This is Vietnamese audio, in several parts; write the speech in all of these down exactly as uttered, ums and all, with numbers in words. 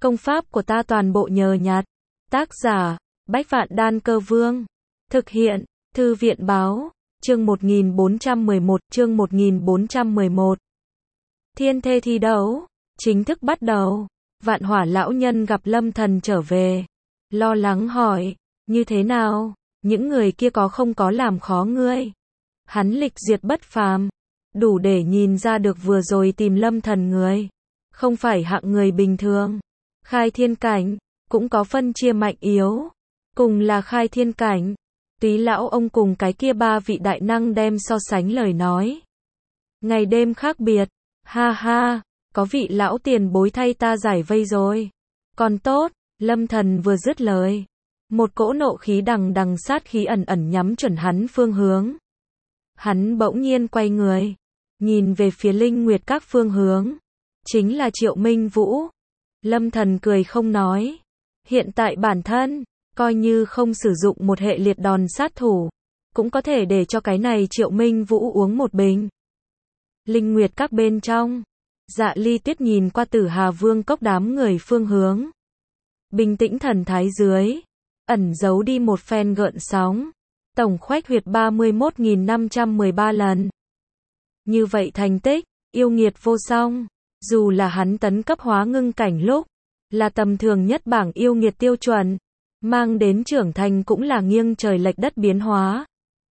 Công pháp của ta toàn bộ nhờ nhặt. Tác giả, Bách Vạn Đan Cơ Vương. Thực hiện, Thư viện Báo. Chương một nghìn bốn trăm mười một, chương một nghìn bốn trăm mười một. Thiên thê thi đấu, chính thức bắt đầu. Vạn Hỏa lão nhân gặp Lâm Thần trở về. Lo lắng hỏi, như thế nào, những người kia có không có làm khó ngươi? Hắn lịch duyệt bất phàm, đủ để nhìn ra được vừa rồi tìm Lâm Thần người. Không phải hạng người bình thường. Khai thiên cảnh, cũng có phân chia mạnh yếu. Cùng là khai thiên cảnh. Túy lão ông cùng cái kia ba vị đại năng đem so sánh lời nói. Ngày đêm khác biệt, ha ha, có vị lão tiền bối thay ta giải vây rồi. Còn tốt, Lâm Thần vừa dứt lời. Một cỗ nộ khí đằng đằng sát khí ẩn ẩn nhắm chuẩn hắn phương hướng. Hắn bỗng nhiên quay người, nhìn về phía Linh Nguyệt các phương hướng. Chính là Triệu Minh Vũ. Lâm Thần cười không nói. Hiện tại bản thân, coi như không sử dụng một hệ liệt đòn sát thủ, cũng có thể để cho cái này Triệu Minh Vũ uống một bình. Linh Nguyệt các bên trong, Dạ Ly Tuyết nhìn qua Tử Hà Vương cốc đám người phương hướng. Bình tĩnh thần thái dưới, ẩn giấu đi một phen gợn sóng. Tổng khoách huyệt ba mươi mốt nghìn năm trăm mười ba lần. Như vậy thành tích, yêu nghiệt vô song. Dù là hắn tấn cấp hóa ngưng cảnh lúc, là tầm thường nhất bảng yêu nghiệt tiêu chuẩn, mang đến trưởng thành cũng là nghiêng trời lệch đất biến hóa.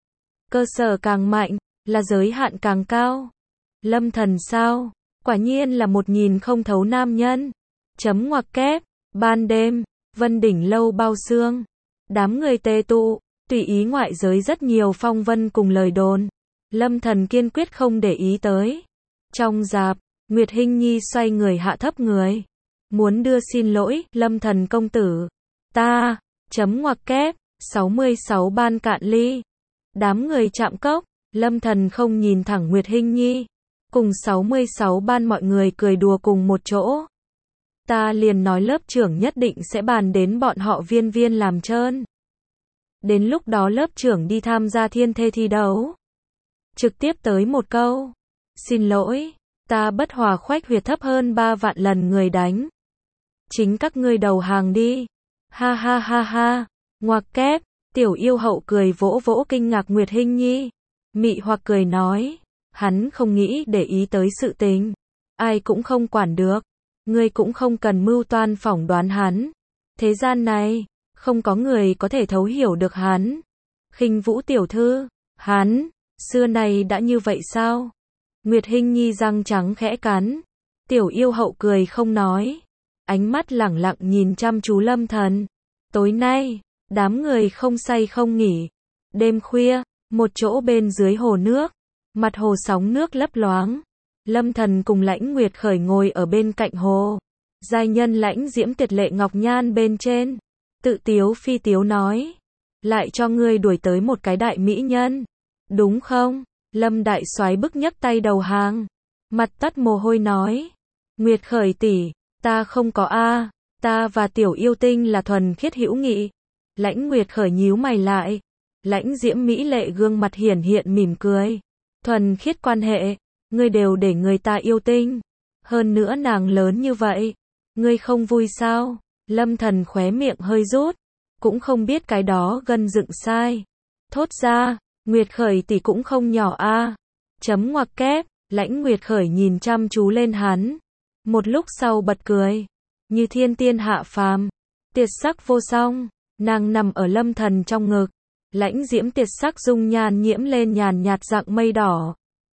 Cơ sở càng mạnh, là giới hạn càng cao. Lâm Thần sao? Quả nhiên là một nhìn không thấu nam nhân. Chấm ngoặc kép, ban đêm, Vân Đỉnh lâu bao xương. Đám người tề tụ, tùy ý ngoại giới rất nhiều phong vân cùng lời đồn. Lâm Thần kiên quyết không để ý tới. Trong dạp, Nguyệt Hinh Nhi xoay người hạ thấp người. Muốn đưa xin lỗi, Lâm Thần công tử. Ta, chấm ngoặc kép, sáu mươi sáu ban cạn ly. Đám người chạm cốc, Lâm Thần không nhìn thẳng Nguyệt Hinh Nhi. Cùng sáu mươi sáu ban mọi người cười đùa cùng một chỗ. Ta liền nói lớp trưởng nhất định sẽ bàn đến bọn họ viên viên làm trơn. Đến lúc đó lớp trưởng đi tham gia thiên thê thi đấu. Trực tiếp tới một câu. Xin lỗi, ta bất hòa khoách huyệt thấp hơn ba vạn lần người đánh. Chính các ngươi đầu hàng đi. Ha ha ha ha. Ngoặc kép, tiểu yêu hậu cười vỗ vỗ kinh ngạc Nguyệt Hinh Nhi. Mị hoặc cười nói. Hắn không nghĩ để ý tới sự tình. Ai cũng không quản được. Ngươi cũng không cần mưu toan phỏng đoán hắn. Thế gian này, không có người có thể thấu hiểu được hắn. Khinh Vũ tiểu thư, hắn, xưa này đã như vậy sao? Nguyệt Hinh Nhi răng trắng khẽ cắn. Tiểu yêu hậu cười không nói. Ánh mắt lẳng lặng nhìn chăm chú Lâm Thần. Tối nay, đám người không say không nghỉ. Đêm khuya, một chỗ bên dưới hồ nước. Mặt hồ sóng nước lấp loáng. Lâm Thần cùng Lãnh Nguyệt Khởi ngồi ở bên cạnh hồ. Giai nhân Lãnh Diễm tuyệt lệ ngọc nhan bên trên. Tự tiếu phi tiếu nói. Lại cho ngươi đuổi tới một cái đại mỹ nhân. Đúng không? Lâm đại soái bức nhấc tay đầu hàng. Mặt tắt mồ hôi nói. Nguyệt Khởi tỷ, ta không có a, ta và tiểu yêu tinh là thuần khiết hữu nghị. Lãnh Nguyệt Khởi nhíu mày lại. Lãnh Diễm mỹ lệ gương mặt hiển hiện mỉm cười. Thuần khiết quan hệ, ngươi đều để người ta yêu tinh. Hơn nữa nàng lớn như vậy, ngươi không vui sao? Lâm Thần khóe miệng hơi rút, cũng không biết cái đó gân dựng sai. Thốt ra, Nguyệt Khởi tỷ cũng không nhỏ a. Chấm ngoặc kép, Lãnh Nguyệt Khởi nhìn chăm chú lên hắn. Một lúc sau bật cười, như thiên tiên hạ phàm, tuyệt sắc vô song. Nàng nằm ở Lâm Thần trong ngực. Lãnh Diễm tuyệt sắc dung nhan nhiễm lên nhàn nhạt dạng mây đỏ.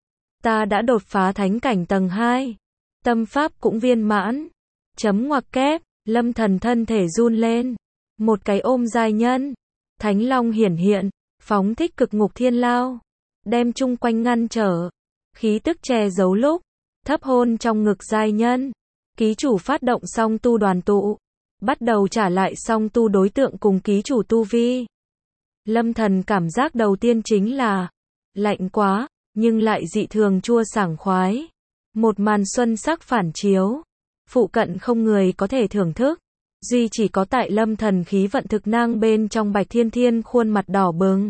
Ta đã đột phá thánh cảnh tầng hai. Tâm pháp cũng viên mãn. Chấm ngoặc kép, Lâm Thần thân thể run lên. Một cái ôm giai nhân. Thánh long hiển hiện, phóng thích cực ngục thiên lao. Đem chung quanh ngăn trở. Khí tức che giấu lúc. Thấp hôn trong ngực giai nhân. Ký chủ phát động song tu đoàn tụ. Bắt đầu trả lại song tu đối tượng cùng ký chủ tu vi. Lâm Thần cảm giác đầu tiên chính là lạnh quá, nhưng lại dị thường chua sảng khoái. Một màn xuân sắc phản chiếu, phụ cận không người có thể thưởng thức, duy chỉ có tại Lâm Thần khí vận thực năng bên trong Bạch Thiên Thiên khuôn mặt đỏ bừng,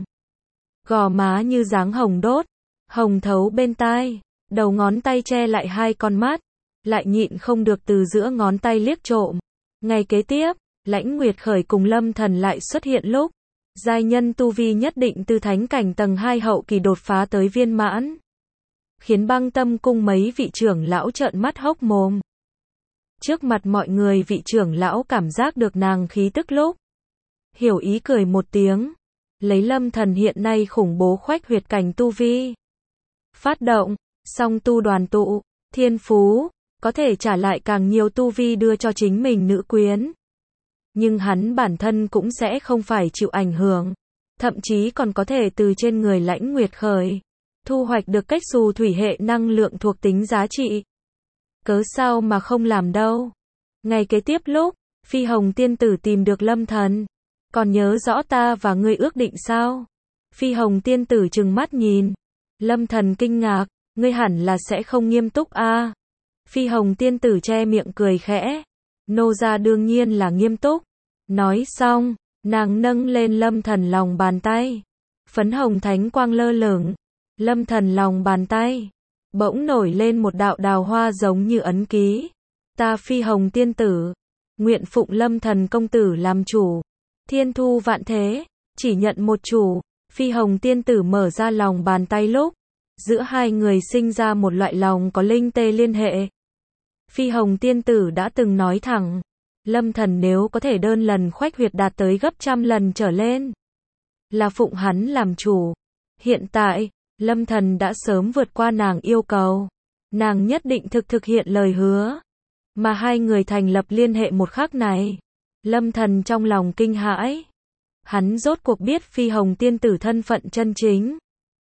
gò má như dáng hồng đốt, hồng thấu bên tai, đầu ngón tay che lại hai con mắt, lại nhịn không được từ giữa ngón tay liếc trộm, Ngày kế tiếp, Lãnh Nguyệt Khởi cùng Lâm Thần lại xuất hiện lúc giai nhân tu vi nhất định từ thánh cảnh tầng hai hậu kỳ đột phá tới viên mãn, khiến Băng Tâm cung mấy vị trưởng lão trợn mắt hốc mồm. Trước mặt mọi người vị trưởng lão cảm giác được nàng khí tức lúc hiểu ý cười một tiếng, lấy Lâm Thần hiện nay khủng bố khoách huyệt cảnh tu vi phát động, song tu đoàn tụ, thiên phú, có thể trả lại càng nhiều tu vi đưa cho chính mình nữ quyến. Nhưng hắn bản thân cũng sẽ không phải chịu ảnh hưởng, thậm chí còn có thể từ trên người Lãnh Nguyệt Khởi thu hoạch được cách xù thủy hệ năng lượng thuộc tính giá trị. Cớ sao mà không làm đâu. Ngày kế tiếp lúc Phi Hồng tiên tử tìm được Lâm Thần, còn nhớ rõ ta và ngươi ước định sao? Phi Hồng tiên tử trừng mắt nhìn. Lâm Thần kinh ngạc, ngươi hẳn là sẽ không nghiêm túc a. À? Phi Hồng tiên tử che miệng cười khẽ. Nô gia đương nhiên là nghiêm túc. Nói xong, nàng nâng lên Lâm Thần lòng bàn tay. Phấn hồng thánh quang lơ lửng. Lâm Thần lòng bàn tay bỗng nổi lên một đạo đào hoa giống như ấn ký. Ta Phi Hồng tiên tử, nguyện phụng Lâm Thần công tử làm chủ. Thiên thu vạn thế, chỉ nhận một chủ. Phi Hồng tiên tử mở ra lòng bàn tay lúc giữa hai người sinh ra một loại lòng có linh tê liên hệ. Phi Hồng tiên tử đã từng nói thẳng, Lâm Thần nếu có thể đơn lần khoách huyệt đạt tới gấp trăm lần trở lên, là phụng hắn làm chủ. Hiện tại, Lâm Thần đã sớm vượt qua nàng yêu cầu. Nàng nhất định thực thực hiện lời hứa. Mà hai người thành lập liên hệ một khắc này, Lâm Thần trong lòng kinh hãi. Hắn rốt cuộc biết Phi Hồng tiên tử thân phận chân chính.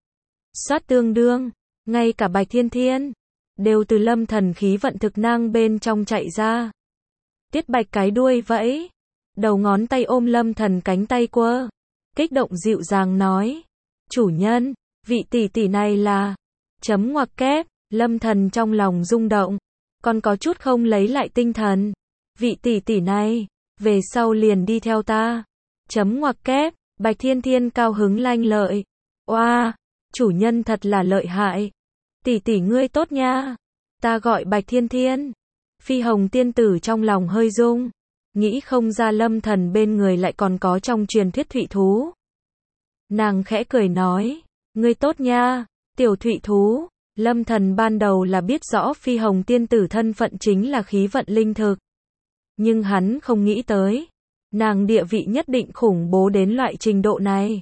Soát tương đương, ngay cả Bạch Thiên Thiên đều từ Lâm Thần khí vận thực năng bên trong chạy ra. Tiết Bạch cái đuôi vẫy, đầu ngón tay ôm Lâm Thần cánh tay quơ, kích động dịu dàng nói: "Chủ nhân, vị tỷ tỷ này là..." Chấm ngoặc kép, Lâm Thần trong lòng rung động, còn có chút không lấy lại tinh thần. "Vị tỷ tỷ này, về sau liền đi theo ta." Chấm ngoặc kép, Bạch Thiên Thiên cao hứng lanh lợi. "Oa, chủ nhân thật là lợi hại. Tỷ tỷ ngươi tốt nha. Ta gọi Bạch Thiên Thiên." Phi Hồng tiên tử trong lòng hơi rung, nghĩ không ra Lâm Thần bên người lại còn có trong truyền thuyết thụy thú. Nàng khẽ cười nói: "Ngươi tốt nha, tiểu thụy thú." Lâm Thần ban đầu là biết rõ Phi Hồng tiên tử thân phận chính là khí vận linh thực, nhưng hắn không nghĩ tới nàng địa vị nhất định khủng bố đến loại trình độ này.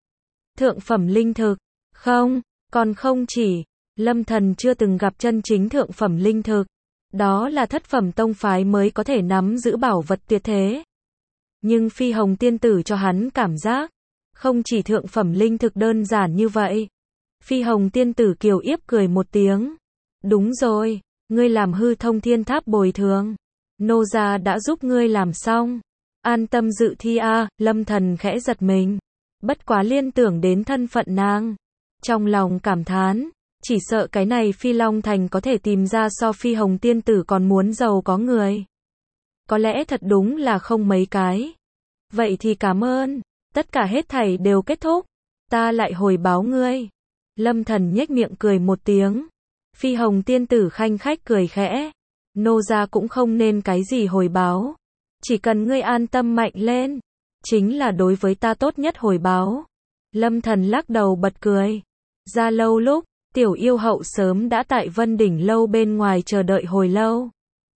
Thượng phẩm linh thực? Không, còn không chỉ. Lâm Thần chưa từng gặp chân chính thượng phẩm linh thực. Đó là thất phẩm tông phái mới có thể nắm giữ bảo vật tuyệt thế. Nhưng Phi Hồng tiên tử cho hắn cảm giác, không chỉ thượng phẩm linh thực đơn giản như vậy. Phi Hồng tiên tử kiều yếp cười một tiếng. "Đúng rồi, ngươi làm hư thông thiên tháp bồi thường. Nô gia đã giúp ngươi làm xong. An tâm dự thi a." À, Lâm Thần khẽ giật mình. Bất quá liên tưởng đến thân phận nàng, trong lòng cảm thán, chỉ sợ cái này Phi Long Thành có thể tìm ra so Phi Hồng tiên tử còn muốn giàu có người. Có lẽ thật đúng là không mấy cái. Vậy thì cảm ơn, tất cả hết thảy đều kết thúc, ta lại hồi báo ngươi. Lâm Thần nhếch miệng cười một tiếng. Phi Hồng tiên tử khanh khách cười khẽ. Nô gia cũng không nên cái gì hồi báo. Chỉ cần ngươi an tâm mạnh lên, chính là đối với ta tốt nhất hồi báo. Lâm Thần lắc đầu bật cười. Ra lâu lúc, tiểu yêu hậu sớm đã tại Vân Đỉnh lâu bên ngoài chờ đợi hồi lâu.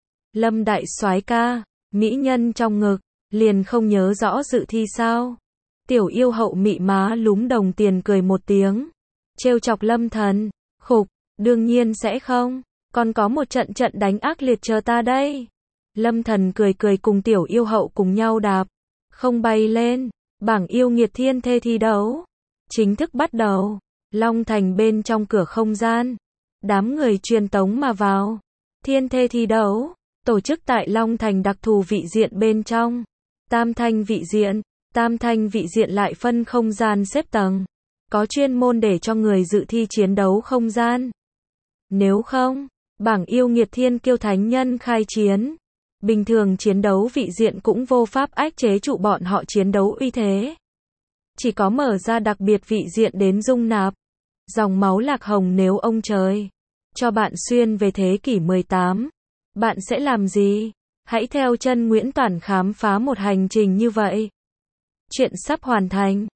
Lâm đại soái ca, mỹ nhân trong ngực, liền không nhớ rõ dự thi sao? Tiểu yêu hậu mị má lúm đồng tiền cười một tiếng, trêu chọc Lâm Thần. Khục, đương nhiên sẽ không, còn có một trận trận đánh ác liệt chờ ta đây. Lâm Thần cười cười cùng tiểu yêu hậu cùng nhau đạp, không bay lên. Bảng yêu nghiệt thiên thê thi đấu chính thức bắt đầu. Long Thành bên trong cửa không gian, đám người truyền tống mà vào. Thiên thê thi đấu tổ chức tại Long Thành đặc thù vị diện bên trong. Tam thanh vị diện, tam thanh vị diện lại phân không gian xếp tầng, có chuyên môn để cho người dự thi chiến đấu không gian. Nếu không, bảng yêu nghiệt thiên kiêu thánh nhân khai chiến, bình thường chiến đấu vị diện cũng vô pháp ách chế trụ bọn họ chiến đấu uy thế. Chỉ có mở ra đặc biệt vị diện đến dung nạp. Dòng máu lạc hồng, nếu ông trời cho bạn xuyên về thế kỷ mười tám, bạn sẽ làm gì? Hãy theo chân Nguyễn Toản khám phá một hành trình như vậy. Chuyện sắp hoàn thành.